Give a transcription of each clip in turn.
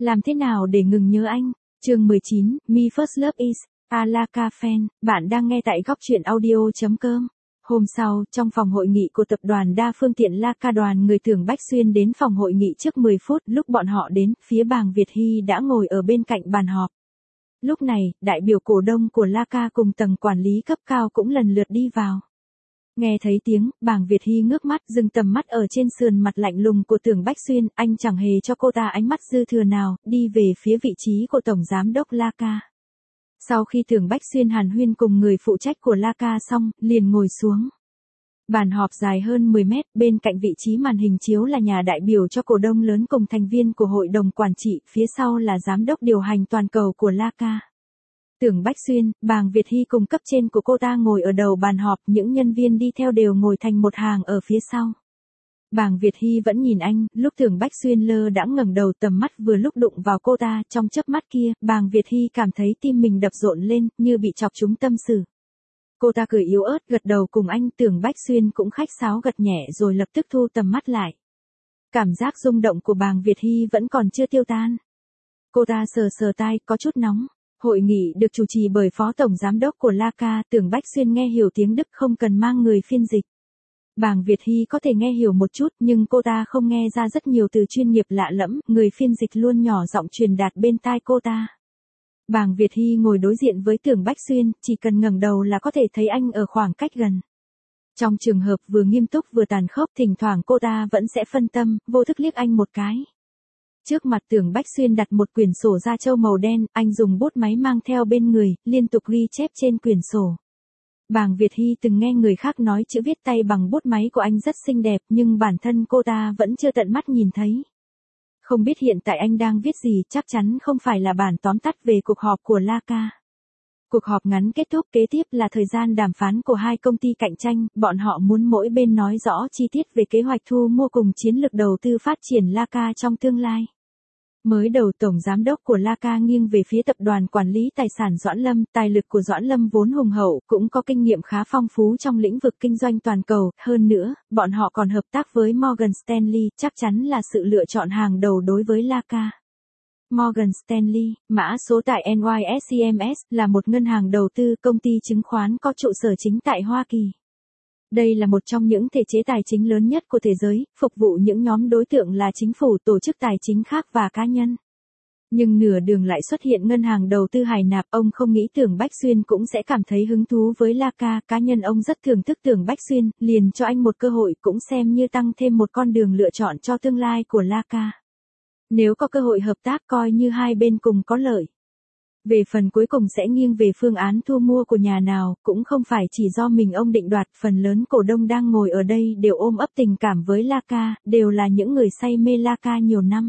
Làm thế nào để ngừng nhớ anh? Chương 19, Me First Love Is, Alaka Fan, bạn đang nghe tại góc truyện audio.com. Hôm sau, trong phòng hội nghị của tập đoàn đa phương tiện Laka, đoàn người Tưởng Bách Xuyên đến phòng hội nghị trước 10 phút. Lúc bọn họ đến, phía Bàng Việt Hy đã ngồi ở bên cạnh bàn họp. Lúc này, đại biểu cổ đông của Laka cùng tầng quản lý cấp cao cũng lần lượt đi vào. Nghe thấy tiếng, Bàng Việt Hy ngước mắt, dừng tầm mắt ở trên sườn mặt lạnh lùng của Tưởng Bách Xuyên, anh chẳng hề cho cô ta ánh mắt dư thừa nào, đi về phía vị trí của tổng giám đốc Laka. Sau khi Tưởng Bách Xuyên hàn huyên cùng người phụ trách của Laka xong, liền ngồi xuống. Bàn họp dài hơn 10 mét, bên cạnh vị trí màn hình chiếu là nhà đại biểu cho cổ đông lớn cùng thành viên của hội đồng quản trị, phía sau là giám đốc điều hành toàn cầu của Laka. Tưởng Bách Xuyên, Bàng Việt Hy cùng cấp trên của cô ta ngồi ở đầu bàn họp, những nhân viên đi theo đều ngồi thành một hàng ở phía sau. Bàng Việt Hy vẫn nhìn anh, lúc Tưởng Bách Xuyên lơ đãng ngẩng đầu, tầm mắt vừa lúc đụng vào cô ta, trong chớp mắt kia, Bàng Việt Hy cảm thấy tim mình đập rộn lên, như bị chọc trúng tâm sự. Cô ta cười yếu ớt gật đầu cùng anh, Tưởng Bách Xuyên cũng khách sáo gật nhẹ rồi lập tức thu tầm mắt lại. Cảm giác rung động của Bàng Việt Hy vẫn còn chưa tiêu tan. Cô ta sờ sờ tai, có chút nóng. Hội nghị được chủ trì bởi phó tổng giám đốc của Laka, Tưởng Bách Xuyên nghe hiểu tiếng Đức không cần mang người phiên dịch. Bàng Việt Hy có thể nghe hiểu một chút nhưng cô ta không nghe ra rất nhiều từ chuyên nghiệp lạ lẫm, người phiên dịch luôn nhỏ giọng truyền đạt bên tai cô ta. Bàng Việt Hy ngồi đối diện với Tưởng Bách Xuyên, chỉ cần ngẩng đầu là có thể thấy anh ở khoảng cách gần. Trong trường hợp vừa nghiêm túc vừa tàn khốc, thỉnh thoảng cô ta vẫn sẽ phân tâm, vô thức liếc anh một cái. Trước mặt Tưởng Bách Xuyên đặt một quyển sổ da trâu màu đen, anh dùng bút máy mang theo bên người, liên tục ghi chép trên quyển sổ. Bàng Việt Hy từng nghe người khác nói chữ viết tay bằng bút máy của anh rất xinh đẹp, nhưng bản thân cô ta vẫn chưa tận mắt nhìn thấy. Không biết hiện tại anh đang viết gì, chắc chắn không phải là bản tóm tắt về cuộc họp của Laka. Cuộc họp ngắn kết thúc, kế tiếp là thời gian đàm phán của hai công ty cạnh tranh, bọn họ muốn mỗi bên nói rõ chi tiết về kế hoạch thu mua cùng chiến lược đầu tư phát triển Laka trong tương lai. Mới đầu tổng giám đốc của Laka nghiêng về phía tập đoàn quản lý tài sản Doãn Lâm, tài lực của Doãn Lâm vốn hùng hậu, cũng có kinh nghiệm khá phong phú trong lĩnh vực kinh doanh toàn cầu, hơn nữa, bọn họ còn hợp tác với Morgan Stanley, chắc chắn là sự lựa chọn hàng đầu đối với Laka. Morgan Stanley, mã số tại NYSE là một ngân hàng đầu tư, công ty chứng khoán có trụ sở chính tại Hoa Kỳ. Đây là một trong những thể chế tài chính lớn nhất của thế giới, phục vụ những nhóm đối tượng là chính phủ, tổ chức tài chính khác và cá nhân. Nhưng nửa đường lại xuất hiện ngân hàng đầu tư Hải Nạp, ông không nghĩ Tưởng Bách Xuyên cũng sẽ cảm thấy hứng thú với Laka, cá nhân ông rất thưởng thức Tưởng Bách Xuyên, liền cho anh một cơ hội, cũng xem như tăng thêm một con đường lựa chọn cho tương lai của Laka. Nếu có cơ hội hợp tác coi như hai bên cùng có lợi. Về phần cuối cùng sẽ nghiêng về phương án thu mua của nhà nào, cũng không phải chỉ do mình ông định đoạt, phần lớn cổ đông đang ngồi ở đây đều ôm ấp tình cảm với Laka, đều là những người say mê Laka nhiều năm.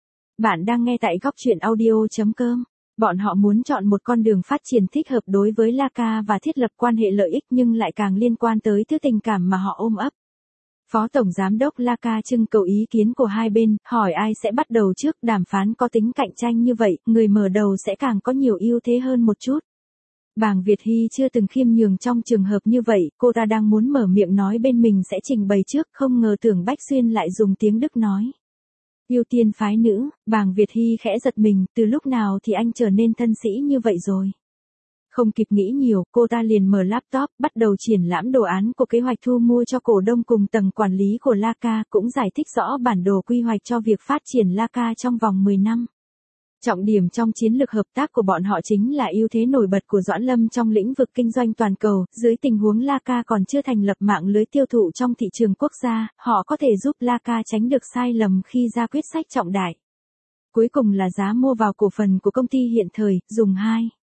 Bạn đang nghe tại góc truyện audio.com. Bọn họ muốn chọn một con đường phát triển thích hợp đối với Laka và thiết lập quan hệ lợi ích nhưng lại càng liên quan tới thứ tình cảm mà họ ôm ấp. Phó Tổng Giám đốc Laka trưng cầu ý kiến của hai bên, hỏi ai sẽ bắt đầu trước, đàm phán có tính cạnh tranh như vậy, người mở đầu sẽ càng có nhiều ưu thế hơn một chút. Bàng Việt Hy chưa từng khiêm nhường trong trường hợp như vậy, cô ta đang muốn mở miệng nói bên mình sẽ trình bày trước, không ngờ Tưởng Bách Xuyên lại dùng tiếng Đức nói. Ưu tiên phái nữ, Bàng Việt Hy khẽ giật mình, từ lúc nào thì anh trở nên thân sĩ như vậy rồi. Không kịp nghĩ nhiều, cô ta liền mở laptop, bắt đầu triển lãm đồ án của kế hoạch thu mua cho cổ đông cùng tầng quản lý của Laka, cũng giải thích rõ bản đồ quy hoạch cho việc phát triển Laka trong vòng 10 năm. Trọng điểm trong chiến lược hợp tác của bọn họ chính là ưu thế nổi bật của Doãn Lâm trong lĩnh vực kinh doanh toàn cầu, dưới tình huống Laka còn chưa thành lập mạng lưới tiêu thụ trong thị trường quốc gia, họ có thể giúp Laka tránh được sai lầm khi ra quyết sách trọng đại. Cuối cùng là giá mua vào cổ phần của công ty hiện thời, dùng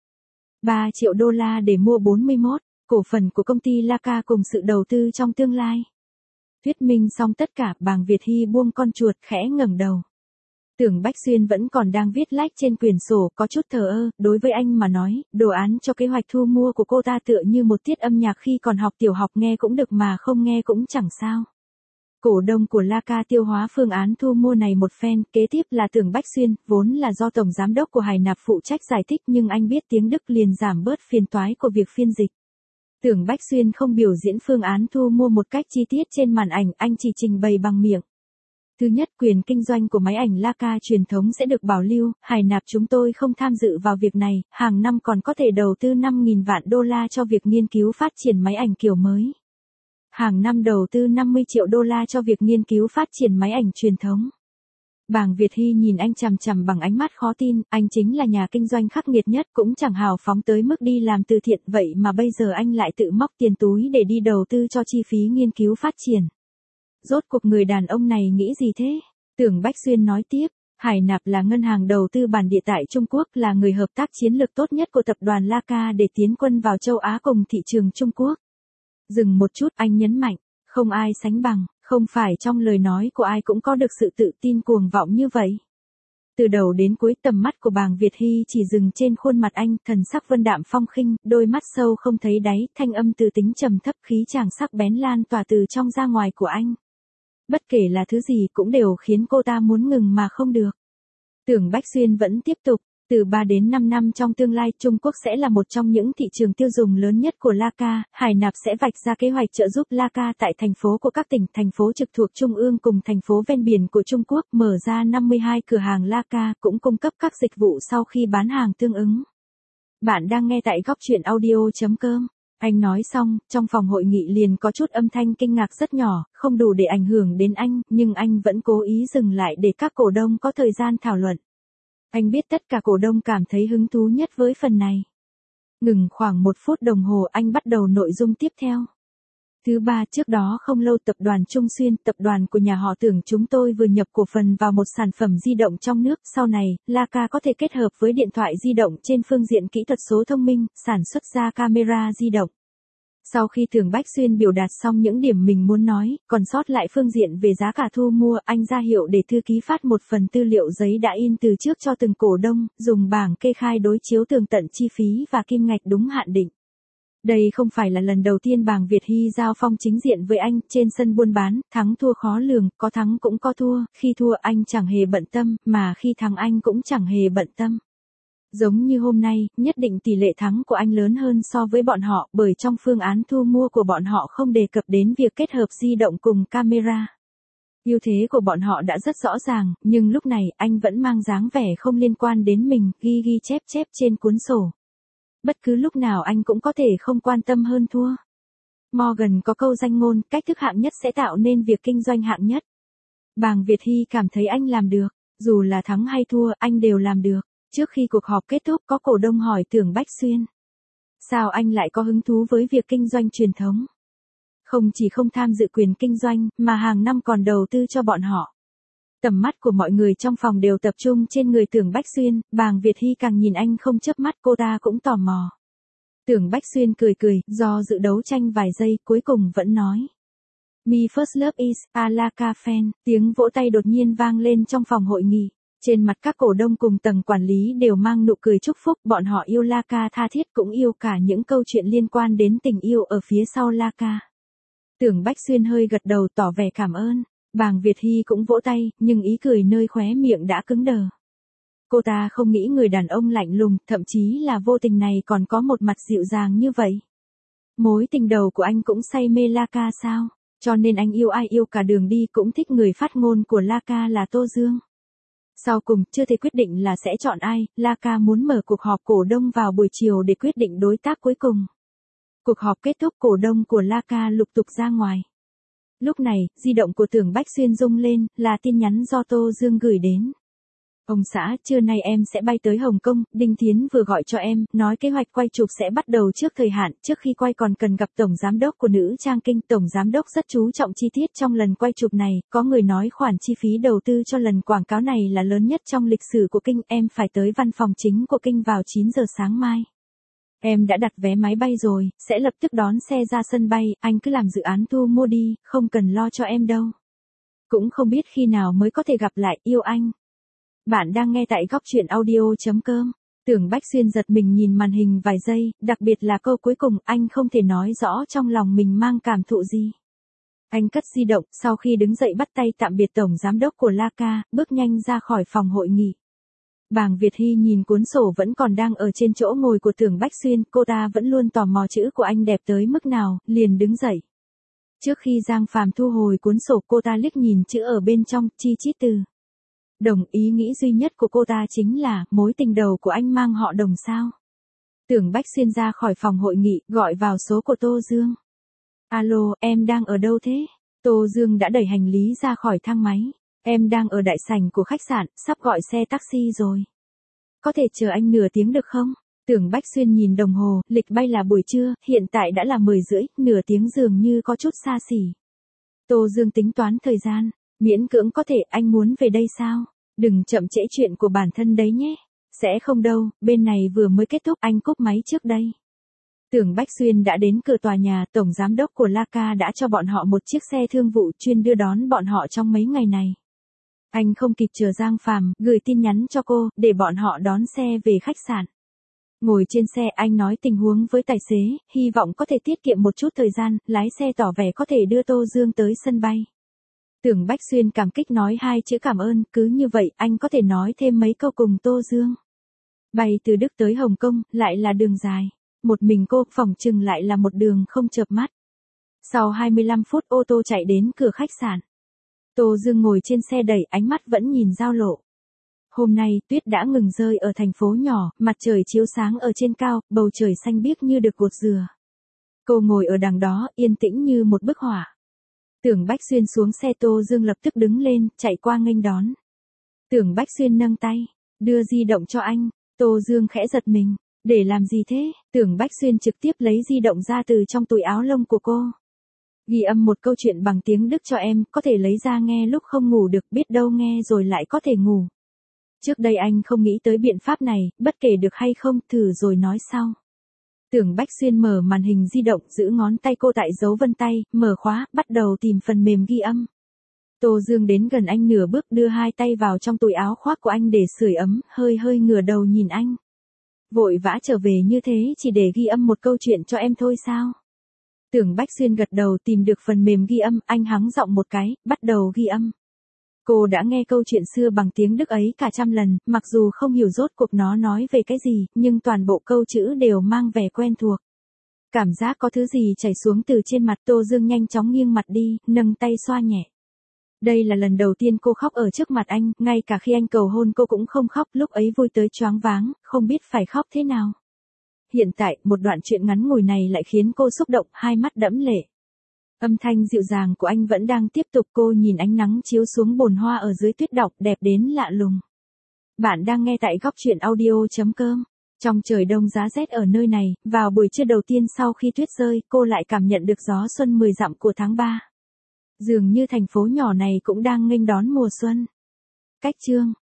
3 triệu đô la để mua 41 cổ phần của công ty Laka cùng sự đầu tư trong tương lai. Thuyết minh xong tất cả, Bàng Việt Hy buông con chuột, khẽ ngẩng đầu. Tưởng Bách Xuyên vẫn còn đang viết lách trên quyển sổ, có chút thờ ơ, đối với anh mà nói, đồ án cho kế hoạch thu mua của cô ta tựa như một tiết âm nhạc khi còn học tiểu học, nghe cũng được mà không nghe cũng chẳng sao. Cổ đông của Laka tiêu hóa phương án thu mua này một phen, kế tiếp là Tưởng Bách Xuyên, vốn là do tổng giám đốc của Hải Nạp phụ trách giải thích nhưng anh biết tiếng Đức liền giảm bớt phiền toái của việc phiên dịch. Tưởng Bách Xuyên không biểu diễn phương án thu mua một cách chi tiết trên màn ảnh, anh chỉ trình bày bằng miệng. Thứ nhất, quyền kinh doanh của máy ảnh Leica truyền thống sẽ được bảo lưu, Hải Nạp chúng tôi không tham dự vào việc này, hàng năm còn có thể đầu tư 5.000 vạn đô la cho việc nghiên cứu phát triển máy ảnh kiểu mới. Hàng năm đầu tư 50 triệu đô la cho việc nghiên cứu phát triển máy ảnh truyền thống. Bàng Việt Hy nhìn anh chằm chằm bằng ánh mắt khó tin, anh chính là nhà kinh doanh khắc nghiệt nhất cũng chẳng hào phóng tới mức đi làm từ thiện vậy mà bây giờ anh lại tự móc tiền túi để đi đầu tư cho chi phí nghiên cứu phát triển. Rốt cuộc người đàn ông này nghĩ gì thế? Tưởng Bách Xuyên nói tiếp, Hải Nạp là ngân hàng đầu tư bản địa tại Trung Quốc, là người hợp tác chiến lược tốt nhất của tập đoàn Leica để tiến quân vào châu Á cùng thị trường Trung Quốc. Dừng một chút, anh nhấn mạnh, không ai sánh bằng, không phải trong lời nói của ai cũng có được sự tự tin cuồng vọng như vậy. Từ đầu đến cuối tầm mắt của Bàng Việt Hy chỉ dừng trên khuôn mặt anh, thần sắc vân đạm phong khinh, đôi mắt sâu không thấy đáy, thanh âm từ tính trầm thấp, khí chàng sắc bén lan tỏa từ trong ra ngoài của anh. Bất kể là thứ gì cũng đều khiến cô ta muốn ngừng mà không được. Tưởng Bách Xuyên vẫn tiếp tục, từ 3 đến 5 năm trong tương lai Trung Quốc sẽ là một trong những thị trường tiêu dùng lớn nhất của Leica, Hải Nạp sẽ vạch ra kế hoạch trợ giúp Leica tại thành phố của các tỉnh, thành phố trực thuộc Trung ương cùng thành phố ven biển của Trung Quốc mở ra 52 cửa hàng Leica cũng cung cấp các dịch vụ sau khi bán hàng tương ứng. Bạn đang nghe tại góc truyện audio.com. Anh nói xong, trong phòng hội nghị liền có chút âm thanh kinh ngạc rất nhỏ, không đủ để ảnh hưởng đến anh, nhưng anh vẫn cố ý dừng lại để các cổ đông có thời gian thảo luận. Anh biết tất cả cổ đông cảm thấy hứng thú nhất với phần này. Ngừng khoảng 1 phút đồng hồ anh bắt đầu nội dung tiếp theo. Thứ ba, trước đó không lâu tập đoàn Trung Xuyên, tập đoàn của nhà họ Tưởng chúng tôi vừa nhập cổ phần vào một sản phẩm di động trong nước. Sau này, Leica có thể kết hợp với điện thoại di động trên phương diện kỹ thuật số thông minh, sản xuất ra camera di động. Sau khi Tưởng Bách Xuyên biểu đạt xong những điểm mình muốn nói, còn sót lại phương diện về giá cả thu mua, anh ra hiệu để thư ký phát một phần tư liệu giấy đã in từ trước cho từng cổ đông, dùng bảng kê khai đối chiếu tường tận chi phí và kim ngạch đúng hạn định. Đây không phải là lần đầu tiên Bàng Việt Hy giao phong chính diện với anh, trên sân buôn bán, thắng thua khó lường, có thắng cũng có thua, khi thua anh chẳng hề bận tâm, mà khi thắng anh cũng chẳng hề bận tâm. Giống như hôm nay, nhất định tỷ lệ thắng của anh lớn hơn so với bọn họ, bởi trong phương án thu mua của bọn họ không đề cập đến việc kết hợp di động cùng camera. Ưu thế của bọn họ đã rất rõ ràng, nhưng lúc này anh vẫn mang dáng vẻ không liên quan đến mình, ghi chép trên cuốn sổ. Bất cứ lúc nào anh cũng có thể không quan tâm hơn thua. Morgan có câu danh ngôn, cách thức hạng nhất sẽ tạo nên việc kinh doanh hạng nhất. Bàng Việt Hy cảm thấy anh làm được, dù là thắng hay thua, anh đều làm được. Trước khi cuộc họp kết thúc có cổ đông hỏi Tưởng Bách Xuyên. Sao anh lại có hứng thú với việc kinh doanh truyền thống? Không chỉ không tham dự quyền kinh doanh, mà hàng năm còn đầu tư cho bọn họ. Tầm mắt của mọi người trong phòng đều tập trung trên người Tưởng Bách Xuyên, Bàng Việt Hy càng nhìn anh không chớp mắt, cô ta cũng tò mò. Tưởng Bách Xuyên cười, do dự đấu tranh vài giây, cuối cùng vẫn nói. Me first love is, a Leica fan, tiếng vỗ tay đột nhiên vang lên trong phòng hội nghị. Trên mặt các cổ đông cùng tầng quản lý đều mang nụ cười chúc phúc, bọn họ yêu Leica tha thiết cũng yêu cả những câu chuyện liên quan đến tình yêu ở phía sau Leica. Tưởng Bách Xuyên hơi gật đầu tỏ vẻ cảm ơn, Bàng Việt Hy cũng vỗ tay, nhưng ý cười nơi khóe miệng đã cứng đờ. Cô ta không nghĩ người đàn ông lạnh lùng, thậm chí là vô tình này còn có một mặt dịu dàng như vậy. Mối tình đầu của anh cũng say mê Leica sao? Cho nên anh yêu ai yêu cả đường đi cũng thích người phát ngôn của Leica là Tô Dương. Sau cùng, chưa thể quyết định là sẽ chọn ai, Leica muốn mở cuộc họp cổ đông vào buổi chiều để quyết định đối tác cuối cùng. Cuộc họp kết thúc, cổ đông của Leica lục tục ra ngoài. Lúc này, di động của Tưởng Bách Xuyên rung lên, là tin nhắn do Tô Dương gửi đến. Ông xã, trưa nay em sẽ bay tới Hồng Kông, Đinh Thiến vừa gọi cho em, nói kế hoạch quay chụp sẽ bắt đầu trước thời hạn, trước khi quay còn cần gặp Tổng Giám đốc của Nữ Trang Kinh. Tổng Giám đốc rất chú trọng chi tiết trong lần quay chụp này, có người nói khoản chi phí đầu tư cho lần quảng cáo này là lớn nhất trong lịch sử của Kinh, em phải tới văn phòng chính của Kinh vào 9 giờ sáng mai. Em đã đặt vé máy bay rồi, sẽ lập tức đón xe ra sân bay, anh cứ làm dự án thu mua đi, không cần lo cho em đâu. Cũng không biết khi nào mới có thể gặp lại, yêu anh. Bạn đang nghe tại góc truyện audio.com. Tưởng Bách Xuyên giật mình nhìn màn hình vài giây, đặc biệt là câu cuối cùng, anh không thể nói rõ trong lòng mình mang cảm thụ gì. Anh cất di động, sau khi đứng dậy bắt tay tạm biệt Tổng Giám đốc của Leica, bước nhanh ra khỏi phòng hội nghị. Bàng Việt Hy nhìn cuốn sổ vẫn còn đang ở trên chỗ ngồi của Tưởng Bách Xuyên, cô ta vẫn luôn tò mò chữ của anh đẹp tới mức nào, liền đứng dậy. Trước khi Giang Phàm thu hồi cuốn sổ cô ta liếc nhìn chữ ở bên trong, chi chít từ. Đồng, ý nghĩ duy nhất của cô ta chính là, mối tình đầu của anh mang họ Đồng sao? Tưởng Bách Xuyên ra khỏi phòng hội nghị, gọi vào số của Tô Dương. Alo, em đang ở đâu thế? Tô Dương đã đẩy hành lý ra khỏi thang máy. Em đang ở đại sảnh của khách sạn, sắp gọi xe taxi rồi. Có thể chờ anh nửa tiếng được không? Tưởng Bách Xuyên nhìn đồng hồ, lịch bay là buổi trưa, hiện tại đã là 10:30, nửa tiếng dường như có chút xa xỉ. Tô Dương tính toán thời gian, miễn cưỡng có thể, anh muốn về đây sao? Đừng chậm trễ chuyện của bản thân đấy nhé. Sẽ không đâu, bên này vừa mới kết thúc, anh cúp máy trước đây. Tưởng Bách Xuyên đã đến cửa tòa nhà, tổng giám đốc của Laka đã cho bọn họ một chiếc xe thương vụ chuyên đưa đón bọn họ trong mấy ngày này. Anh không kịp chờ Giang Phàm, gửi tin nhắn cho cô, để bọn họ đón xe về khách sạn. Ngồi trên xe anh nói tình huống với tài xế, hy vọng có thể tiết kiệm một chút thời gian, lái xe tỏ vẻ có thể đưa Tô Dương tới sân bay. Tưởng Bách Xuyên cảm kích nói 2 chữ cảm ơn, cứ như vậy anh có thể nói thêm mấy câu cùng Tô Dương. Bay từ Đức tới Hồng Kông, lại là đường dài. Một mình cô, phỏng chừng lại là một đường không chợp mắt. Sau 25 phút ô tô chạy đến cửa khách sạn. Tô Dương ngồi trên xe đẩy, ánh mắt vẫn nhìn giao lộ. Hôm nay, tuyết đã ngừng rơi ở thành phố nhỏ, mặt trời chiếu sáng ở trên cao, bầu trời xanh biếc như được gột dừa. Cô ngồi ở đằng đó, yên tĩnh như một bức họa. Tưởng Bách Xuyên xuống xe, Tô Dương lập tức đứng lên, chạy qua nghênh đón. Tưởng Bách Xuyên nâng tay, đưa di động cho anh. Tô Dương khẽ giật mình. Để làm gì thế? Tưởng Bách Xuyên trực tiếp lấy di động ra từ trong túi áo lông của cô. Ghi âm một câu chuyện bằng tiếng Đức cho em, có thể lấy ra nghe lúc không ngủ được, biết đâu nghe rồi lại có thể ngủ. Trước đây anh không nghĩ tới biện pháp này, bất kể được hay không, thử rồi nói sau. Tưởng Bách Xuyên mở màn hình di động, giữ ngón tay cô tại dấu vân tay, mở khóa, bắt đầu tìm phần mềm ghi âm. Tô Dương đến gần anh nửa bước, đưa 2 tay vào trong túi áo khoác của anh để sưởi ấm, hơi ngửa đầu nhìn anh. Vội vã trở về như thế chỉ để ghi âm một câu chuyện cho em thôi sao? Tưởng Bách Xuyên gật đầu, tìm được phần mềm ghi âm, anh hắng giọng một cái, bắt đầu ghi âm. Cô đã nghe câu chuyện xưa bằng tiếng Đức ấy cả trăm lần, mặc dù không hiểu rốt cuộc nó nói về cái gì, nhưng toàn bộ câu chữ đều mang vẻ quen thuộc. Cảm giác có thứ gì chảy xuống từ trên mặt. Tô Dương nhanh chóng nghiêng mặt đi, nâng tay xoa nhẹ. Đây là lần đầu tiên cô khóc ở trước mặt anh, ngay cả khi anh cầu hôn cô cũng không khóc, lúc ấy vui tới choáng váng, không biết phải khóc thế nào. Hiện tại, một đoạn chuyện ngắn ngủi này lại khiến cô xúc động, hai mắt đẫm lệ. Âm thanh dịu dàng của anh vẫn đang tiếp tục, cô nhìn ánh nắng chiếu xuống bồn hoa ở dưới tuyết đọng, đẹp đến lạ lùng. Bạn đang nghe tại góc truyện audio.com. Trong trời đông giá rét ở nơi này, vào buổi trưa đầu tiên sau khi tuyết rơi, cô lại cảm nhận được gió xuân 10 dặm của tháng 3. Dường như thành phố nhỏ này cũng đang nghênh đón mùa xuân. Cách chương